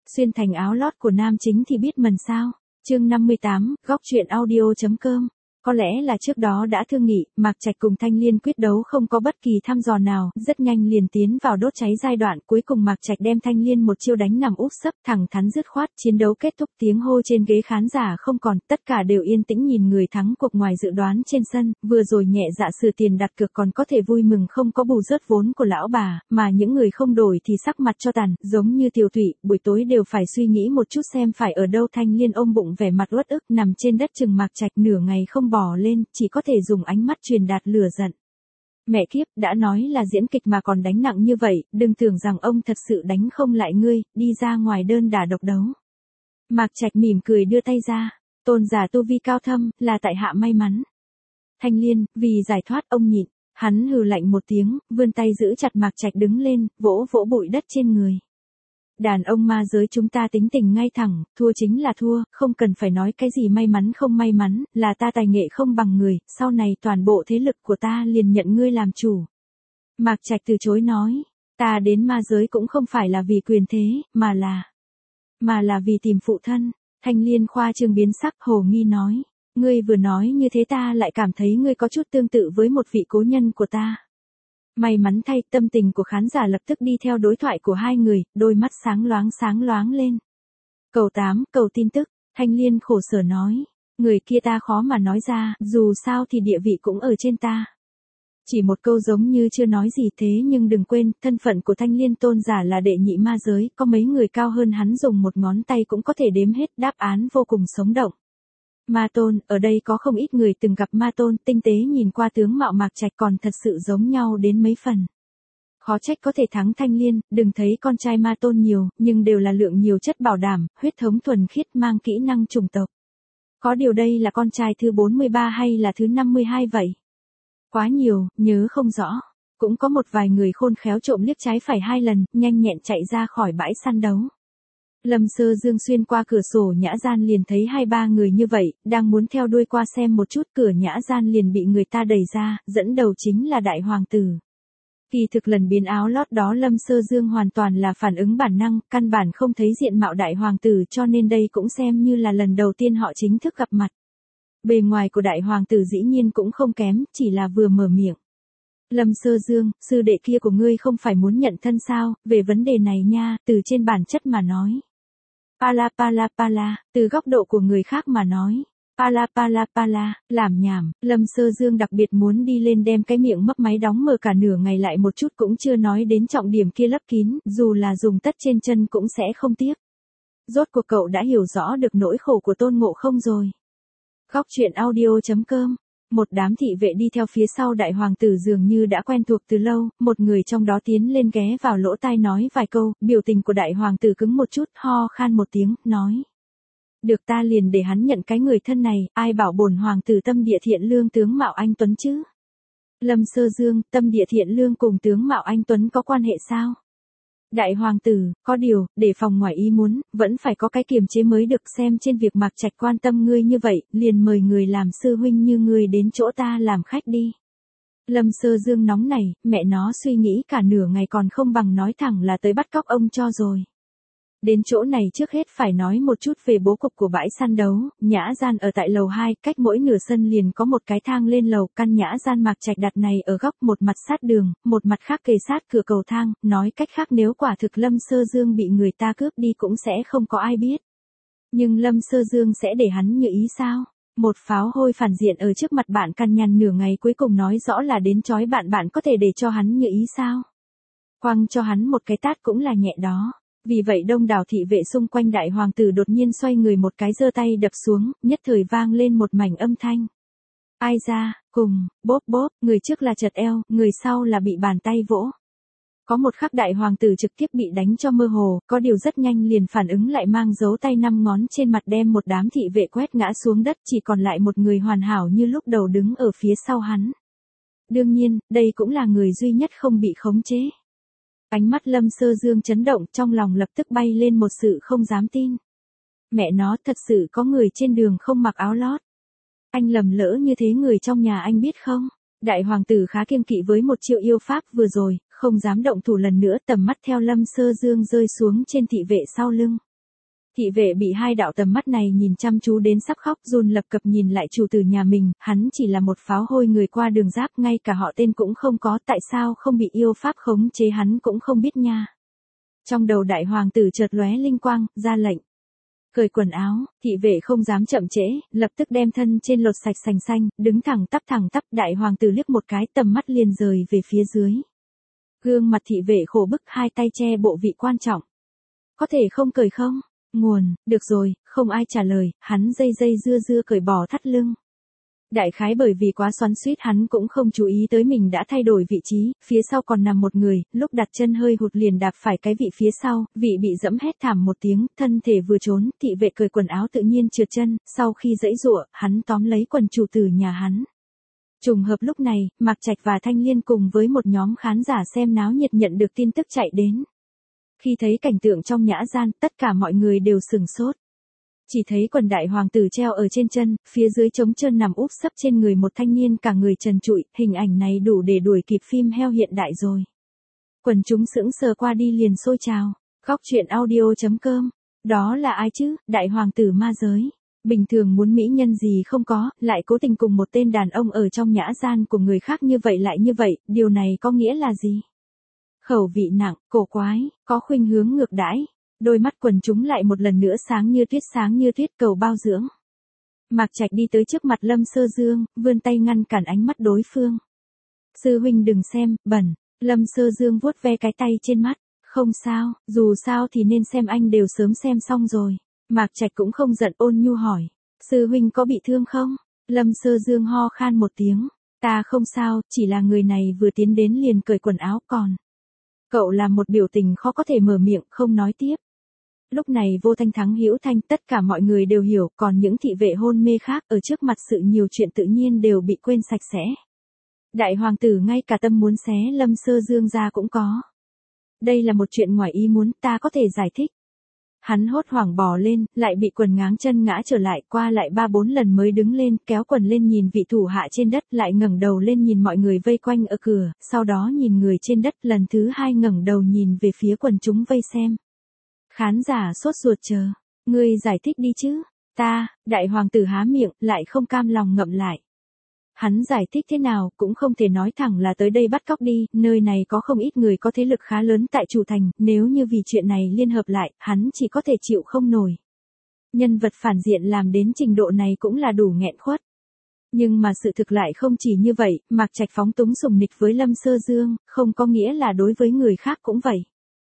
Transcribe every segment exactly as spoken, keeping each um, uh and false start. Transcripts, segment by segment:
xuyên thành áo lót của nam chính thì biết mần sao. Chương năm mươi tám, góc truyện audio.com. Có lẽ là trước đó đã thương nghị, Mạc Trạch cùng Thanh Liên quyết đấu không có bất kỳ thăm dò nào, rất nhanh liền tiến vào đốt cháy giai đoạn, cuối cùng Mạc Trạch đem Thanh Liên một chiêu đánh nằm úp sấp, thẳng thắn dứt khoát, chiến đấu kết thúc, tiếng hô trên ghế khán giả không còn, tất cả đều yên tĩnh nhìn người thắng cuộc ngoài dự đoán trên sân, vừa rồi nhẹ dạ sử tiền đặt cược còn có thể vui mừng không có bù rớt vốn của lão bà, mà những người không đổi thì sắc mặt cho tàn, giống như Tiểu Thụy, buổi tối đều phải suy nghĩ một chút xem phải ở đâu. Thanh Liên ôm bụng vẻ mặt uất ức nằm trên đất chừng Mạc Trạch nửa ngày không bỏ lên, chỉ có thể dùng ánh mắt truyền đạt lửa giận. Mẹ kiếp, đã nói là diễn kịch mà còn đánh nặng như vậy, đừng tưởng rằng ông thật sự đánh không lại ngươi, đi ra ngoài đơn đả độc đấu. Mạc Trạch mỉm cười đưa tay ra, tôn giả tu vi cao thâm, là tại hạ may mắn. Thanh Liên, vì giải thoát ông nhịn, hắn hừ lạnh một tiếng, vươn tay giữ chặt Mạc Trạch đứng lên, vỗ vỗ bụi đất trên người. Đàn ông ma giới chúng ta tính tình ngay thẳng, thua chính là thua, không cần phải nói cái gì may mắn không may mắn, là ta tài nghệ không bằng người, sau này toàn bộ thế lực của ta liền nhận ngươi làm chủ. Mạc Trạch từ chối nói, ta đến ma giới cũng không phải là vì quyền thế, mà là, mà là vì tìm phụ thân. Thanh Liên khoa trương biến sắc hồ nghi nói, ngươi vừa nói như thế ta lại cảm thấy ngươi có chút tương tự với một vị cố nhân của ta. May mắn thay, tâm tình của khán giả lập tức đi theo đối thoại của hai người, đôi mắt sáng loáng sáng loáng lên. Cầu tám, cầu tin tức, Thanh Liên khổ sở nói, người kia ta khó mà nói ra, dù sao thì địa vị cũng ở trên ta. Chỉ một câu giống như chưa nói gì thế nhưng đừng quên, thân phận của Thanh Liên tôn giả là đệ nhị ma giới, có mấy người cao hơn hắn dùng một ngón tay cũng có thể đếm hết, đáp án vô cùng sống động. Ma tôn, ở đây có không ít người từng gặp ma tôn, tinh tế nhìn qua tướng mạo Mạc Trạch còn thật sự giống nhau đến mấy phần. Khó trách có thể thắng Thanh Liên, đừng thấy con trai ma tôn nhiều, nhưng đều là lượng nhiều chất bảo đảm, huyết thống thuần khiết mang kỹ năng chủng tộc. Có điều đây là con trai thứ bốn mươi ba hay là thứ năm mươi hai vậy? Quá nhiều, nhớ không rõ. Cũng có một vài người khôn khéo trộm liếc trái phải hai lần, nhanh nhẹn chạy ra khỏi bãi săn đấu. Lâm Sơ Dương xuyên qua cửa sổ nhã gian liền thấy hai ba người như vậy, đang muốn theo đuôi qua xem một chút, cửa nhã gian liền bị người ta đẩy ra, dẫn đầu chính là đại hoàng tử. Kỳ thực lần biến áo lót đó Lâm Sơ Dương hoàn toàn là phản ứng bản năng, căn bản không thấy diện mạo đại hoàng tử cho nên đây cũng xem như là lần đầu tiên họ chính thức gặp mặt. Bề ngoài của đại hoàng tử dĩ nhiên cũng không kém, chỉ là vừa mở miệng. Lâm Sơ Dương, sư đệ kia của ngươi không phải muốn nhận thân sao, về vấn đề này nha, từ trên bản chất mà nói. Pala pala pala, từ góc độ của người khác mà nói. Pala pala pala, làm nhảm, Lâm Sơ Dương đặc biệt muốn đi lên đem cái miệng mấp máy đóng mở cả nửa ngày lại một chút cũng chưa nói đến trọng điểm kia lấp kín, dù là dùng tất trên chân cũng sẽ không tiếc. Rốt cuộc cậu đã hiểu rõ được nỗi khổ của Tôn Ngộ Không rồi. Góc truyện audio.com. Một đám thị vệ đi theo phía sau đại hoàng tử dường như đã quen thuộc từ lâu, một người trong đó tiến lên ghé vào lỗ tai nói vài câu, biểu tình của đại hoàng tử cứng một chút, ho khan một tiếng, nói. Được ta liền để hắn nhận cái người thân này, ai bảo bổn hoàng tử tâm địa thiện lương tướng mạo anh Tuấn chứ? Lâm Sơ Dương, tâm địa thiện lương cùng tướng mạo anh Tuấn có quan hệ sao? Đại hoàng tử, có điều, để phòng ngoài ý muốn, vẫn phải có cái kiềm chế mới được, xem trên việc Mạc Trạch quan tâm ngươi như vậy, liền mời người làm sư huynh như ngươi đến chỗ ta làm khách đi. Lâm Sơ Dương nóng này, mẹ nó suy nghĩ cả nửa ngày còn không bằng nói thẳng là tới bắt cóc ông cho rồi. Đến chỗ này trước hết phải nói một chút về bố cục của bãi săn đấu, nhã gian ở tại lầu hai, cách mỗi nửa sân liền có một cái thang lên lầu, căn nhã gian Mạc Trạch đặt này ở góc một mặt sát đường, một mặt khác kề sát cửa cầu thang, nói cách khác nếu quả thực Lâm Sơ Dương bị người ta cướp đi cũng sẽ không có ai biết. Nhưng Lâm Sơ Dương sẽ để hắn như ý sao? Một pháo hôi phản diện ở trước mặt bạn cằn nhằn nửa ngày cuối cùng nói rõ là đến chói bạn bạn có thể để cho hắn như ý sao? Quăng cho hắn một cái tát cũng là nhẹ đó. Vì vậy đông đảo thị vệ xung quanh đại hoàng tử đột nhiên xoay người một cái giơ tay đập xuống, nhất thời vang lên một mảnh âm thanh. Ai ra, cùng, bóp bóp, người trước là chật eo, người sau là bị bàn tay vỗ. Có một khắc đại hoàng tử trực tiếp bị đánh cho mơ hồ, có điều rất nhanh liền phản ứng lại mang dấu tay năm ngón trên mặt đem một đám thị vệ quét ngã xuống đất, chỉ còn lại một người hoàn hảo như lúc đầu đứng ở phía sau hắn. Đương nhiên, đây cũng là người duy nhất không bị khống chế. Ánh mắt Lâm Sơ Dương chấn động, trong lòng lập tức bay lên một sự không dám tin. Mẹ nó, thật sự có người trên đường không mặc áo lót. Anh lầm lỡ như thế người trong nhà anh biết không? Đại hoàng tử khá kiêng kỵ với một chiêu yêu pháp vừa rồi, không dám động thủ lần nữa, tầm mắt theo Lâm Sơ Dương rơi xuống trên thị vệ sau lưng. Thị vệ bị hai đạo tầm mắt này nhìn chăm chú đến sắp khóc, run lập cập nhìn lại chủ tử nhà mình, hắn chỉ là một pháo hôi người qua đường giáp, ngay cả họ tên cũng không có, tại sao không bị yêu pháp khống chế hắn cũng không biết nha. Trong đầu đại hoàng tử chợt lóe linh quang, ra lệnh. Cởi quần áo, thị vệ không dám chậm trễ, lập tức đem thân trên lột sạch sành xanh, đứng thẳng tắp thẳng tắp, đại hoàng tử liếc một cái, tầm mắt liền rời về phía dưới. Gương mặt thị vệ khổ bức, hai tay che bộ vị quan trọng. Có thể không cởi không? Nguồn, được rồi, không ai trả lời, hắn dây dây dưa dưa cởi bỏ thắt lưng. Đại khái bởi vì quá xoắn xuýt hắn cũng không chú ý tới mình đã thay đổi vị trí, phía sau còn nằm một người, lúc đặt chân hơi hụt liền đạp phải cái vị phía sau, vị bị dẫm hét thảm một tiếng, thân thể vừa trốn, thị vệ cởi quần áo tự nhiên trượt chân, sau khi giãy giụa, hắn tóm lấy quần chủ tử nhà hắn. Trùng hợp lúc này, Mạc Trạch và Thanh Liên cùng với một nhóm khán giả xem náo nhiệt nhận được tin tức chạy đến. Khi thấy cảnh tượng trong nhã gian, tất cả mọi người đều sửng sốt. Chỉ thấy quần đại hoàng tử treo ở trên chân, phía dưới trống trơn nằm úp sấp trên người một thanh niên cả người trần trụi, hình ảnh này đủ để đuổi kịp phim heo hiện đại rồi. Quần chúng sững sờ qua đi liền xôi trào. Góc truyện audio chấm com. Đó là ai chứ, đại hoàng tử ma giới. Bình thường muốn mỹ nhân gì không có, lại cố tình cùng một tên đàn ông ở trong nhã gian của người khác như vậy lại như vậy, điều này có nghĩa là gì? Khẩu vị nặng, cổ quái, có khuynh hướng ngược đãi. Đôi mắt quần chúng lại một lần nữa sáng như tuyết sáng như tuyết cầu bao dưỡng. Mạc Trạch đi tới trước mặt Lâm Sơ Dương, vươn tay ngăn cản ánh mắt đối phương. Sư huynh đừng xem, bẩn. Lâm Sơ Dương vuốt ve cái tay trên mắt. Không sao, dù sao thì nên xem, anh đều sớm xem xong rồi. Mạc Trạch cũng không giận, ôn nhu hỏi. Sư huynh có bị thương không? Lâm Sơ Dương ho khan một tiếng. Ta không sao, chỉ là người này vừa tiến đến liền cởi quần áo còn. Cậu làm một biểu tình khó có thể mở miệng, không nói tiếp. Lúc này Vô Thanh thắng hữu thanh, tất cả mọi người đều hiểu, còn những thị vệ hôn mê khác ở trước mặt sự nhiều chuyện tự nhiên đều bị quên sạch sẽ. Đại hoàng tử ngay cả tâm muốn xé Lâm Sơ Dương ra cũng có. Đây là một chuyện ngoài ý muốn, ta có thể giải thích. Hắn hốt hoảng bò lên, lại bị quần ngáng chân ngã trở lại, qua lại ba bốn lần mới đứng lên, kéo quần lên nhìn vị thủ hạ trên đất, lại ngẩng đầu lên nhìn mọi người vây quanh ở cửa, sau đó nhìn người trên đất, lần thứ hai ngẩng đầu nhìn về phía quần chúng vây xem. Khán giả sốt ruột chờ, ngươi giải thích đi chứ. Ta, đại hoàng tử há miệng, lại không cam lòng ngậm lại. Hắn giải thích thế nào cũng không thể nói thẳng là tới đây bắt cóc đi, nơi này có không ít người có thế lực khá lớn tại chủ thành, nếu như vì chuyện này liên hợp lại, hắn chỉ có thể chịu không nổi. Nhân vật phản diện làm đến trình độ này cũng là đủ nghẹn khuất. Nhưng mà sự thực lại không chỉ như vậy, Mạc Trạch phóng túng sùng nịch với Lâm Sơ Dương, không có nghĩa là đối với người khác cũng vậy.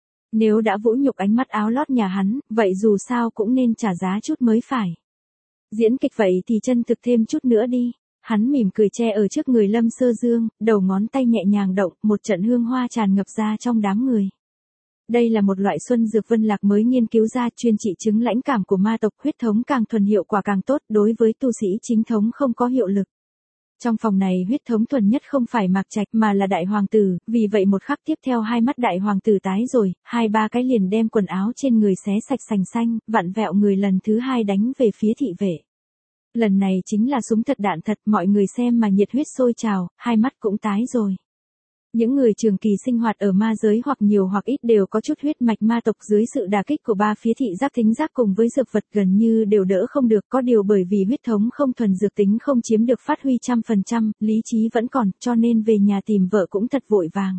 Nếu đã vũ nhục ánh mắt áo lót nhà hắn, vậy dù sao cũng nên trả giá chút mới phải. Diễn kịch vậy thì chân thực thêm chút nữa đi. Hắn mỉm cười che ở trước người Lâm Sơ Dương, đầu ngón tay nhẹ nhàng động, một trận hương hoa tràn ngập ra trong đám người. Đây là một loại xuân dược Vân Lạc mới nghiên cứu ra, chuyên trị chứng lãnh cảm của ma tộc, huyết thống càng thuần hiệu quả càng tốt, đối với tu sĩ chính thống không có hiệu lực. Trong phòng này huyết thống thuần nhất không phải Mạc Trạch mà là đại hoàng tử, vì vậy một khắc tiếp theo hai mắt đại hoàng tử tái rồi, hai ba cái liền đem quần áo trên người xé sạch sành xanh, vặn vẹo người lần thứ hai đánh về phía thị vệ. Lần này chính là súng thật đạn thật, mọi người xem mà nhiệt huyết sôi trào, hai mắt cũng tái rồi. Những người trường kỳ sinh hoạt ở ma giới hoặc nhiều hoặc ít đều có chút huyết mạch ma tộc, dưới sự đả kích của ba phía thị giác thính giác cùng với dược vật gần như đều đỡ không được, có điều bởi vì huyết thống không thuần dược tính không chiếm được phát huy trăm phần trăm, lý trí vẫn còn, cho nên về nhà tìm vợ cũng thật vội vàng.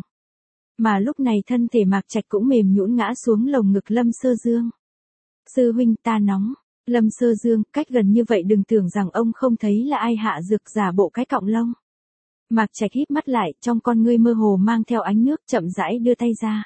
Mà lúc này thân thể Mạc Trạch cũng mềm nhũn ngã xuống lồng ngực Lâm Sơ Dương. Sư huynh ta nóng. Lâm Sơ Dương, cách gần như vậy đừng tưởng rằng ông không thấy là ai hạ dược, giả bộ cái cọng lông. Mạc Trạch híp mắt lại, trong con ngươi mơ hồ mang theo ánh nước, chậm rãi đưa tay ra.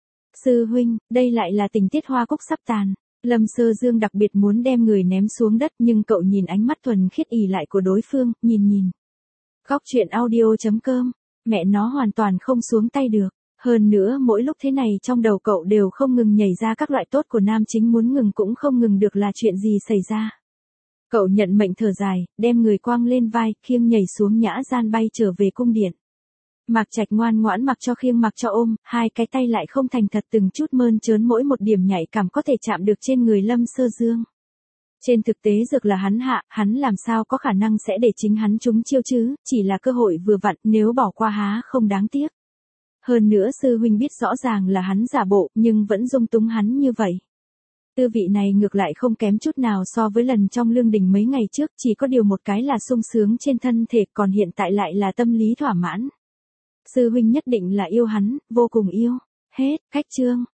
Sư huynh, đây lại là tình tiết hoa cúc sắp tàn. Lâm Sơ Dương đặc biệt muốn đem người ném xuống đất, nhưng cậu nhìn ánh mắt thuần khiết ỉ lại của đối phương, nhìn nhìn. Góc truyện audio chấm com, mẹ nó hoàn toàn không xuống tay được. Hơn nữa mỗi lúc thế này trong đầu cậu đều không ngừng nhảy ra các loại tốt của nam chính, muốn ngừng cũng không ngừng được, là chuyện gì xảy ra. Cậu nhận mệnh thở dài, đem người quăng lên vai, khiêng nhảy xuống nhã gian bay trở về cung điện. Mạc Trạch ngoan ngoãn mặc cho khiêng mặc cho ôm, hai cái tay lại không thành thật, từng chút mơn trớn mỗi một điểm nhạy cảm có thể chạm được trên người Lâm Sơ Dương. Trên thực tế dược là hắn hạ, hắn làm sao có khả năng sẽ để chính hắn trúng chiêu chứ, chỉ là cơ hội vừa vặn, nếu bỏ qua há không đáng tiếc. Hơn nữa sư huynh biết rõ ràng là hắn giả bộ, nhưng vẫn dung túng hắn như vậy. Tư vị này ngược lại không kém chút nào so với lần trong lương đình mấy ngày trước, chỉ có điều một cái là sung sướng trên thân thể, còn hiện tại lại là tâm lý thỏa mãn. Sư huynh nhất định là yêu hắn, vô cùng yêu. Hết, khách chương.